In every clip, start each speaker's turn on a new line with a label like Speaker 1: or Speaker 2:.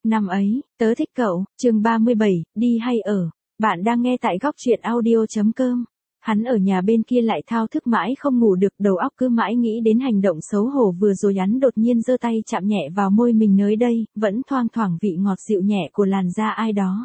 Speaker 1: Năm ấy, tớ thích cậu, chương 37, đi hay ở. Bạn đang nghe tại góc truyện audio.com. Hắn ở nhà bên kia lại thao thức mãi không ngủ được, đầu óc cứ mãi nghĩ đến hành động xấu hổ vừa rồi. Hắn đột nhiên giơ tay chạm nhẹ vào môi mình, nơi đây vẫn thoang thoảng vị ngọt dịu nhẹ của làn da ai đó.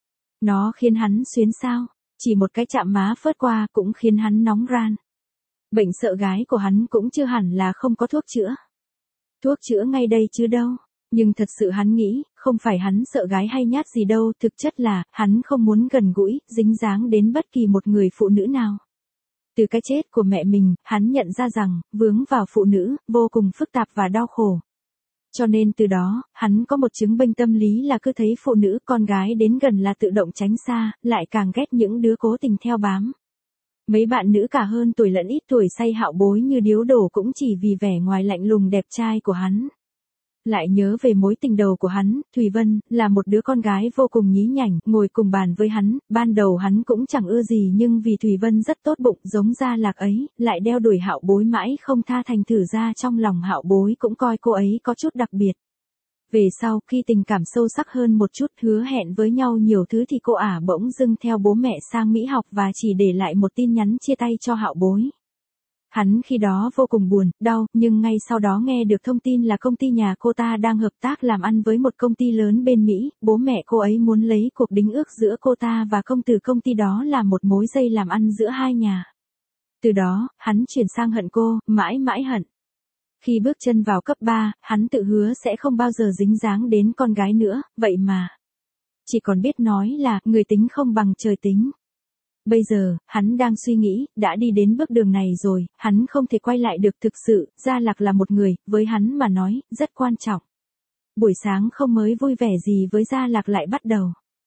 Speaker 1: Nó khiến hắn xuyến xao, chỉ một cái chạm má phớt qua cũng khiến hắn nóng ran. Bệnh sợ gái của hắn cũng chưa hẳn là không có thuốc chữa. Thuốc chữa ngay đây chứ đâu. Nhưng thật sự hắn nghĩ, không phải hắn sợ gái hay nhát gì đâu, thực chất là, hắn không muốn gần gũi, dính dáng đến bất kỳ một người phụ nữ nào. Từ cái chết của mẹ mình, hắn nhận ra rằng, vướng vào phụ nữ, vô cùng phức tạp và đau khổ. Cho nên từ đó, hắn có một chứng bệnh tâm lý là cứ thấy phụ nữ, con gái đến gần là tự động tránh xa, lại càng ghét những đứa cố tình theo bám. Mấy bạn nữ cả hơn tuổi lẫn ít tuổi say hạo bối như điếu đổ cũng chỉ vì vẻ ngoài lạnh lùng đẹp trai của hắn. Lại nhớ về mối tình đầu của hắn, Thùy Vân, là một đứa con gái vô cùng nhí nhảnh, ngồi cùng bàn với hắn, ban đầu hắn cũng chẳng ưa gì nhưng vì Thùy Vân rất tốt bụng giống Gia Lạc ấy, lại đeo đuổi hạo bối mãi không tha, thành thử ra trong lòng hạo bối cũng coi cô ấy có chút đặc biệt. Về sau, khi tình cảm sâu sắc hơn một chút, hứa hẹn với nhau nhiều thứ thì cô ả bỗng dưng theo bố mẹ sang Mỹ học và chỉ để lại một tin nhắn chia tay cho hạo bối. Hắn khi đó vô cùng buồn, đau, nhưng ngay sau đó nghe được thông tin là công ty nhà cô ta đang hợp tác làm ăn với một công ty lớn bên Mỹ, bố mẹ cô ấy muốn lấy cuộc đính ước giữa cô ta và công tử công ty đó là một mối dây làm ăn giữa hai nhà. Từ đó, hắn chuyển sang hận cô, mãi mãi hận. Khi bước chân vào cấp 3, hắn tự hứa sẽ không bao giờ dính dáng đến con gái nữa, vậy mà. Chỉ còn biết nói là, người tính không bằng trời tính. Bây giờ, hắn đang suy nghĩ, đã đi đến bước đường này rồi, hắn không thể quay lại được. Thực sự, Gia Lạc là một người, với hắn mà nói, rất quan trọng. Buổi sáng không mới vui vẻ gì với Gia Lạc lại bắt đầu.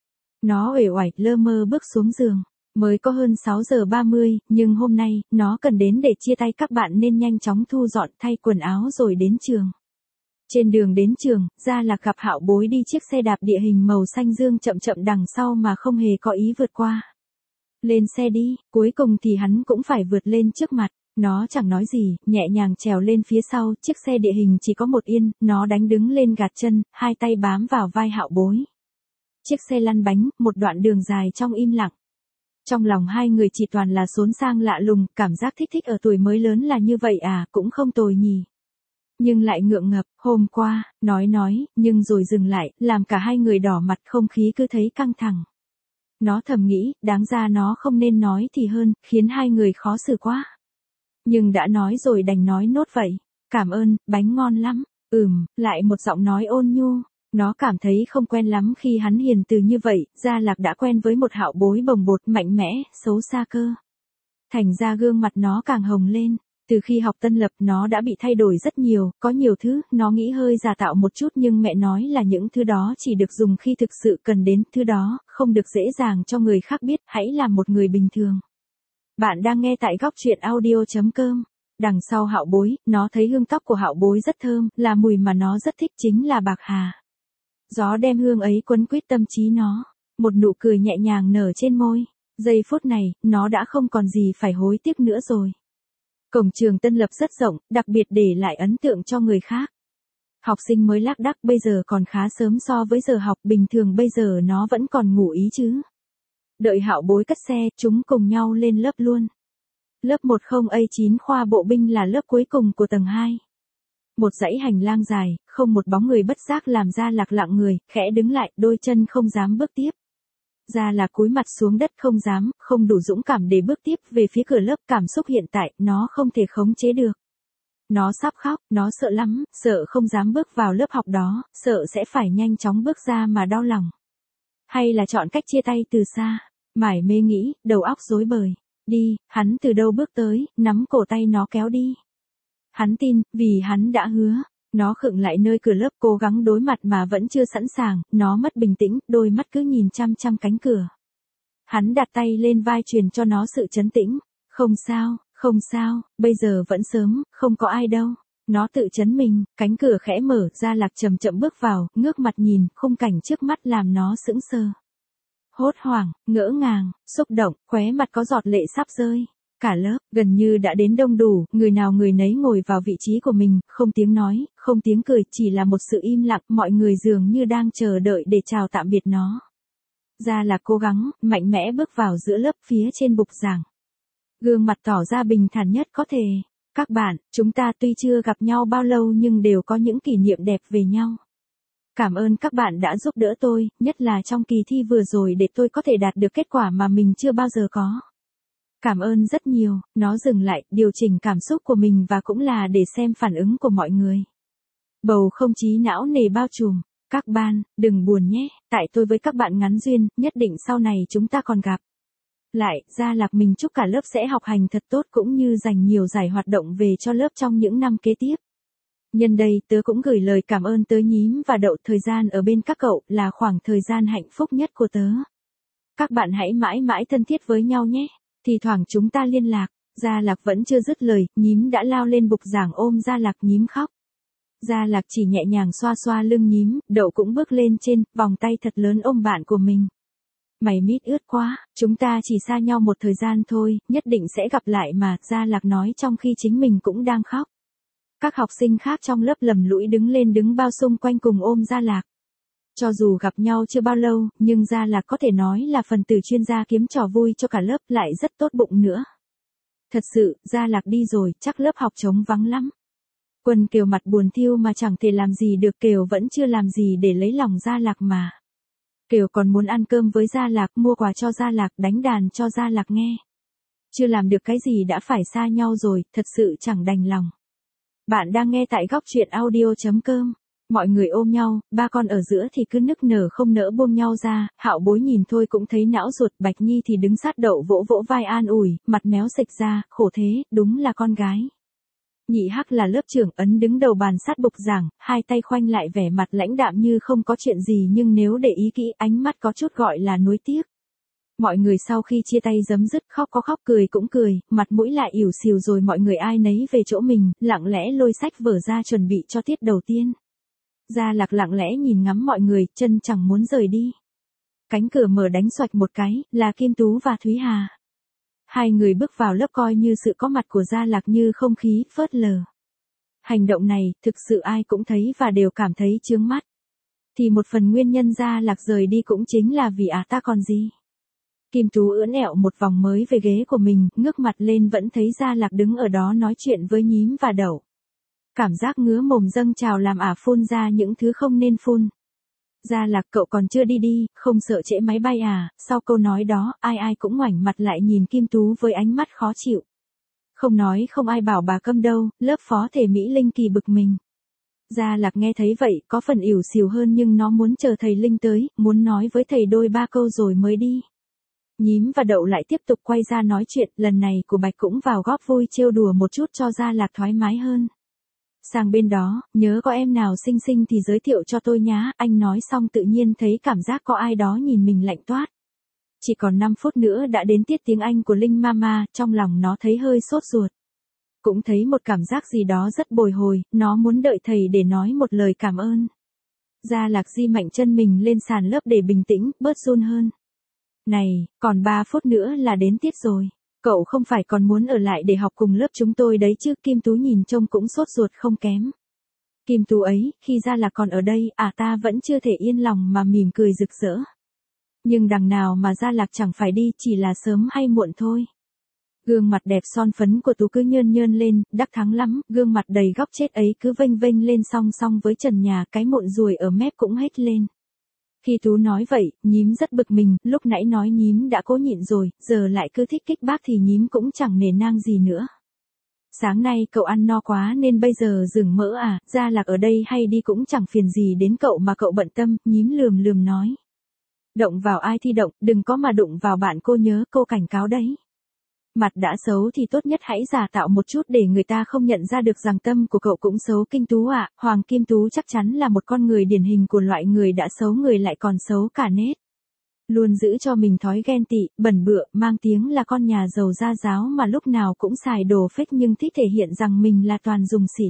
Speaker 1: Nó uể oải, lơ mơ bước xuống giường. Mới có hơn 6 giờ 30, nhưng hôm nay, nó cần đến để chia tay các bạn nên nhanh chóng thu dọn thay quần áo rồi đến trường. Trên đường đến trường, Gia Lạc gặp hạo bối đi chiếc xe đạp địa hình màu xanh dương chậm chậm đằng sau mà không hề có ý vượt qua. Lên xe đi, cuối cùng thì hắn cũng phải vượt lên trước mặt. Nó chẳng nói gì, nhẹ nhàng trèo lên phía sau, chiếc xe địa hình chỉ có một yên, nó đánh đứng lên gạt chân, hai tay bám vào vai hạo bối. Chiếc xe lăn bánh, một đoạn đường dài trong im lặng. Trong lòng hai người chỉ toàn là xốn sang lạ lùng, cảm giác thích ở tuổi mới lớn là như vậy à, cũng không tồi nhỉ. Nhưng lại ngượng ngập, hôm qua, nói, nhưng rồi dừng lại, làm cả hai người đỏ mặt, không khí cứ thấy căng thẳng. Nó thầm nghĩ, đáng ra nó không nên nói thì hơn, khiến hai người khó xử quá. Nhưng đã nói rồi đành nói nốt vậy. Cảm ơn, bánh ngon lắm. Lại một giọng nói ôn nhu. Nó cảm thấy không quen lắm khi hắn hiền từ như vậy, Gia Lạc đã quen với một hạo bối bồng bột, mạnh mẽ, xấu xa cơ. Thành ra gương mặt nó càng hồng lên. Từ khi học tân lập nó đã bị thay đổi rất nhiều, có nhiều thứ, nó nghĩ hơi giả tạo một chút nhưng mẹ nói là những thứ đó chỉ được dùng khi thực sự cần đến, thứ đó, không được dễ dàng cho người khác biết, hãy làm một người bình thường. Bạn đang nghe tại góc truyện audio.com. Đằng sau hạo bối, nó thấy hương tóc của hạo bối rất thơm, là mùi mà nó rất thích chính là bạc hà. Gió đem hương ấy quấn quýt tâm trí nó, một nụ cười nhẹ nhàng nở trên môi. Giây phút này, nó đã không còn gì phải hối tiếc nữa rồi. Cổng trường Tân Lập rất rộng, đặc biệt để lại ấn tượng cho người khác. Học sinh mới lác đác bây giờ còn khá sớm so với giờ học, bình thường bây giờ nó vẫn còn ngủ ý chứ. Đợi hạo bối cất xe, chúng cùng nhau lên lớp luôn. Lớp 10A9 khoa bộ binh là lớp cuối cùng của tầng 2. Một dãy hành lang dài, không một bóng người, bất giác làm Gia Lạc lặng người, khẽ đứng lại, đôi chân không dám bước tiếp. Gia Lạc cúi mặt xuống đất, không dám, không đủ dũng cảm để bước tiếp về phía cửa lớp. Cảm xúc hiện tại, nó không thể khống chế được. Nó sắp khóc, nó sợ lắm, sợ không dám bước vào lớp học đó, sợ sẽ phải nhanh chóng bước ra mà đau lòng. Hay là chọn cách chia tay từ xa, mải mê nghĩ, đầu óc rối bời. Đi, hắn từ đâu bước tới, nắm cổ tay nó kéo đi. Hắn tin, vì hắn đã hứa. Nó khựng lại nơi cửa lớp, cố gắng đối mặt mà vẫn chưa sẵn sàng, nó mất bình tĩnh, đôi mắt cứ nhìn chăm chăm cánh cửa. Hắn đặt tay lên vai truyền cho nó sự trấn tĩnh. Không sao, bây giờ vẫn sớm, không có ai đâu. Nó tự trấn mình, cánh cửa khẽ mở, Gia Lạc chậm chậm bước vào, ngước mặt nhìn, khung cảnh trước mắt làm nó sững sờ. Hốt hoảng, ngỡ ngàng, xúc động, khóe mặt có giọt lệ sắp rơi. Cả lớp, gần như đã đến đông đủ, người nào người nấy ngồi vào vị trí của mình, không tiếng nói, không tiếng cười, chỉ là một sự im lặng, mọi người dường như đang chờ đợi để chào tạm biệt nó. Gia Lạc cố gắng, mạnh mẽ bước vào giữa lớp phía trên bục giảng. Gương mặt tỏ ra bình thản nhất có thể. Các bạn, chúng ta tuy chưa gặp nhau bao lâu nhưng đều có những kỷ niệm đẹp về nhau. Cảm ơn các bạn đã giúp đỡ tôi, nhất là trong kỳ thi vừa rồi để tôi có thể đạt được kết quả mà mình chưa bao giờ có. Cảm ơn rất nhiều, nó dừng lại, điều chỉnh cảm xúc của mình và cũng là để xem phản ứng của mọi người. Bầu không khí não nề bao trùm. Các bạn, đừng buồn nhé, tại tôi với các bạn ngắn duyên, nhất định sau này chúng ta còn gặp. Lại, Gia Lạc mình chúc cả lớp sẽ học hành thật tốt cũng như dành nhiều giải hoạt động về cho lớp trong những năm kế tiếp. Nhân đây tớ cũng gửi lời cảm ơn tới Nhím và Đậu, thời gian ở bên các cậu là khoảng thời gian hạnh phúc nhất của tớ. Các bạn hãy mãi mãi thân thiết với nhau nhé, thì thoảng chúng ta liên lạc. Gia Lạc vẫn chưa dứt lời, Nhím đã lao lên bục giảng ôm Gia Lạc. Nhím khóc. Gia Lạc chỉ nhẹ nhàng xoa xoa lưng Nhím, Đậu cũng bước lên trên, vòng tay thật lớn ôm bạn của mình. Mày mít ướt quá, chúng ta chỉ xa nhau một thời gian thôi, nhất định sẽ gặp lại mà, Gia Lạc nói trong khi chính mình cũng đang khóc. Các học sinh khác trong lớp lầm lũi đứng lên đứng bao xung quanh cùng ôm Gia Lạc. Cho dù gặp nhau chưa bao lâu, nhưng Gia Lạc có thể nói là phần tử chuyên gia kiếm trò vui cho cả lớp, lại rất tốt bụng nữa. Thật sự, Gia Lạc đi rồi, chắc lớp học trống vắng lắm. Quân Kiều mặt buồn thiêu mà chẳng thể làm gì được, Kiều vẫn chưa làm gì để lấy lòng Gia Lạc mà. Kiều còn muốn ăn cơm với Gia Lạc, mua quà cho Gia Lạc, đánh đàn cho Gia Lạc nghe. Chưa làm được cái gì đã phải xa nhau rồi, thật sự chẳng đành lòng. Bạn đang nghe tại góc truyện audio.com. Mọi người ôm nhau, ba con ở giữa thì cứ nức nở không nỡ buông nhau ra, Hạo Bối nhìn thôi cũng thấy não ruột, Bạch Nhi thì đứng sát Đậu vỗ vỗ vai an ủi, mặt méo xệch ra, khổ thế, đúng là con gái. Nhị Hắc là lớp trưởng, ấn đứng đầu bàn sát bục giảng, hai tay khoanh lại vẻ mặt lãnh đạm như không có chuyện gì, nhưng nếu để ý kỹ ánh mắt có chút gọi là nuối tiếc. Mọi người sau khi chia tay giấm dứt, khóc có khóc, cười cũng cười, mặt mũi lại ỉu xìu, rồi mọi người ai nấy về chỗ mình, lặng lẽ lôi sách vở ra chuẩn bị cho tiết đầu tiên. Gia Lạc lặng lẽ nhìn ngắm mọi người, chân chẳng muốn rời đi. Cánh cửa mở đánh xoạch một cái, là Kim Tú và Thúy Hà. Hai người bước vào lớp coi như sự có mặt của Gia Lạc như không khí, phớt lờ. Hành động này, thực sự ai cũng thấy và đều cảm thấy chướng mắt. Thì một phần nguyên nhân Gia Lạc rời đi cũng chính là vì ta còn gì. Kim Tú ưỡn ẹo một vòng mới về ghế của mình, ngước mặt lên vẫn thấy Gia Lạc đứng ở đó nói chuyện với Nhím và Đậu. Cảm giác ngứa mồm dâng trào làm phun ra những thứ không nên phun. Gia Lạc, cậu còn chưa đi đi, không sợ trễ máy bay à? Sau câu nói đó, ai ai cũng ngoảnh mặt lại nhìn Kim Tú với ánh mắt khó chịu. Không nói không ai bảo bà câm đâu, lớp phó thể Mỹ Linh kỳ bực mình. Gia Lạc nghe thấy vậy, có phần ỉu xìu hơn nhưng nó muốn chờ thầy Linh tới, muốn nói với thầy đôi ba câu rồi mới đi. Nhím và Đậu lại tiếp tục quay ra nói chuyện, lần này của Bạch cũng vào góp vui trêu đùa một chút cho Gia Lạc thoải mái hơn. Sang bên đó, nhớ có em nào xinh xinh thì giới thiệu cho tôi nhá, anh nói xong tự nhiên thấy cảm giác có ai đó nhìn mình lạnh toát. Chỉ còn 5 phút nữa đã đến tiết tiếng Anh của Linh Mama, trong lòng nó thấy hơi sốt ruột. Cũng thấy một cảm giác gì đó rất bồi hồi, nó muốn đợi thầy để nói một lời cảm ơn. Gia Lạc di mạnh chân mình lên sàn lớp để bình tĩnh, bớt run hơn. Này, còn 3 phút nữa là đến tiết rồi. Cậu không phải còn muốn ở lại để học cùng lớp chúng tôi đấy chứ? Kim Tú nhìn trông cũng sốt ruột không kém. Kim Tú ấy, khi Gia Lạc còn ở đây, ta vẫn chưa thể yên lòng mà mỉm cười rực rỡ. Nhưng đằng nào mà Gia Lạc chẳng phải đi, chỉ là sớm hay muộn thôi. Gương mặt đẹp son phấn của Tú cứ nhơn nhơn lên, đắc thắng lắm, gương mặt đầy góc chết ấy cứ vênh vênh lên song song với trần nhà, cái mụn ruồi ở mép cũng hết lên. Khi Tú nói vậy, Nhím rất bực mình, lúc nãy nói Nhím đã cố nhịn rồi, giờ lại cứ thích kích bác thì Nhím cũng chẳng nể nang gì nữa. Sáng nay cậu ăn no quá nên bây giờ dừng mỡ à? Gia Lạc ở đây hay đi cũng chẳng phiền gì đến cậu mà cậu bận tâm, Nhím lườm lườm nói. Động vào ai thì động, đừng có mà đụng vào bạn cô nhớ, cô cảnh cáo đấy. Mặt đã xấu thì tốt nhất hãy giả tạo một chút để người ta không nhận ra được rằng tâm của cậu cũng xấu. Kinh Tú ạ, Hoàng Kim Tú chắc chắn là một con người điển hình của loại người đã xấu người lại còn xấu cả nết. Luôn giữ cho mình thói ghen tị, bẩn bựa, mang tiếng là con nhà giàu gia giáo mà lúc nào cũng xài đồ fake nhưng thích thể hiện rằng mình là toàn dùng xịn.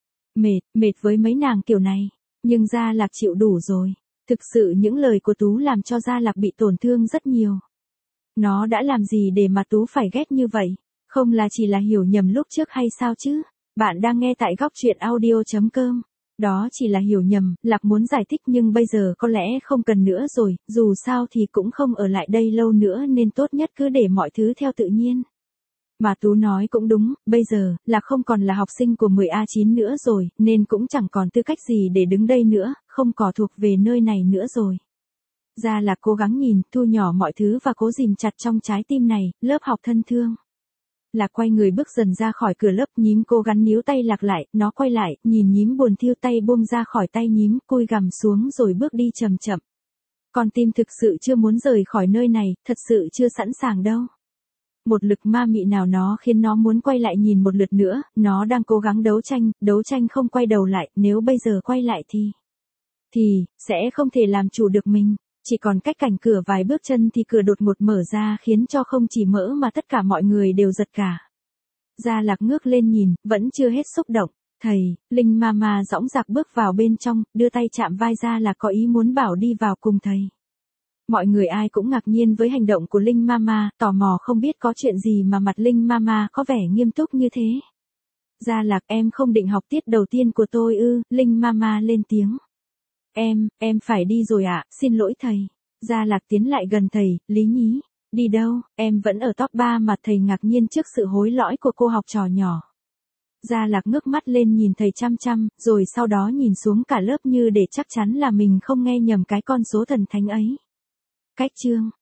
Speaker 1: Mệt với mấy nàng kiểu này, nhưng Gia Lạc chịu đủ rồi. Thực sự những lời của Tú làm cho Gia Lạc bị tổn thương rất nhiều. Nó đã làm gì để mà Tú phải ghét như vậy? Không là chỉ là hiểu nhầm lúc trước hay sao chứ? Bạn đang nghe tại góc chuyện audio.com. Đó chỉ là hiểu nhầm, Lạc muốn giải thích nhưng bây giờ có lẽ không cần nữa rồi, dù sao thì cũng không ở lại đây lâu nữa nên tốt nhất cứ để mọi thứ theo tự nhiên. Mà Tú nói cũng đúng, bây giờ, Lạc không còn là học sinh của 10A9 nữa rồi, nên cũng chẳng còn tư cách gì để đứng đây nữa, không còn thuộc về nơi này nữa rồi. Ra là cố gắng nhìn, thu nhỏ mọi thứ và cố ghìm chặt trong trái tim này, lớp học thân thương. Lạc quay người bước dần ra khỏi cửa lớp, nhím cố gắng níu tay Lạc lại, nó quay lại, nhìn nhím buồn thiêu tay buông ra khỏi tay nhím, cúi gằm xuống rồi bước đi chậm chậm. Con tim thực sự chưa muốn rời khỏi nơi này, thật sự chưa sẵn sàng đâu. Một lực ma mị nào nó khiến nó muốn quay lại nhìn một lượt nữa, nó đang cố gắng đấu tranh không quay đầu lại, nếu bây giờ quay lại thì, sẽ không thể làm chủ được mình. Chỉ còn cách cạnh cửa vài bước chân thì cửa đột ngột mở ra khiến cho không chỉ mỡ mà tất cả mọi người đều giật cả. Gia Lạc ngước lên nhìn, vẫn chưa hết xúc động. Thầy, Linh Mama dõng dạc bước vào bên trong, đưa tay chạm vai Gia Lạc có ý muốn bảo đi vào cùng thầy. Mọi người ai cũng ngạc nhiên với hành động của Linh Mama, tò mò không biết có chuyện gì mà mặt Linh Mama có vẻ nghiêm túc như thế. Gia Lạc, em không định học tiết đầu tiên của tôi ư? Linh Mama lên tiếng. Em phải đi rồi ạ, xin lỗi thầy. Gia Lạc tiến lại gần thầy, lý nhí. Đi đâu, em vẫn ở top 3 mà. Thầy ngạc nhiên trước sự hối lõi của cô học trò nhỏ. Gia Lạc ngước mắt lên nhìn thầy chăm chăm, rồi sau đó nhìn xuống cả lớp như để chắc chắn là mình không nghe nhầm cái con số thần thánh ấy. Cách chương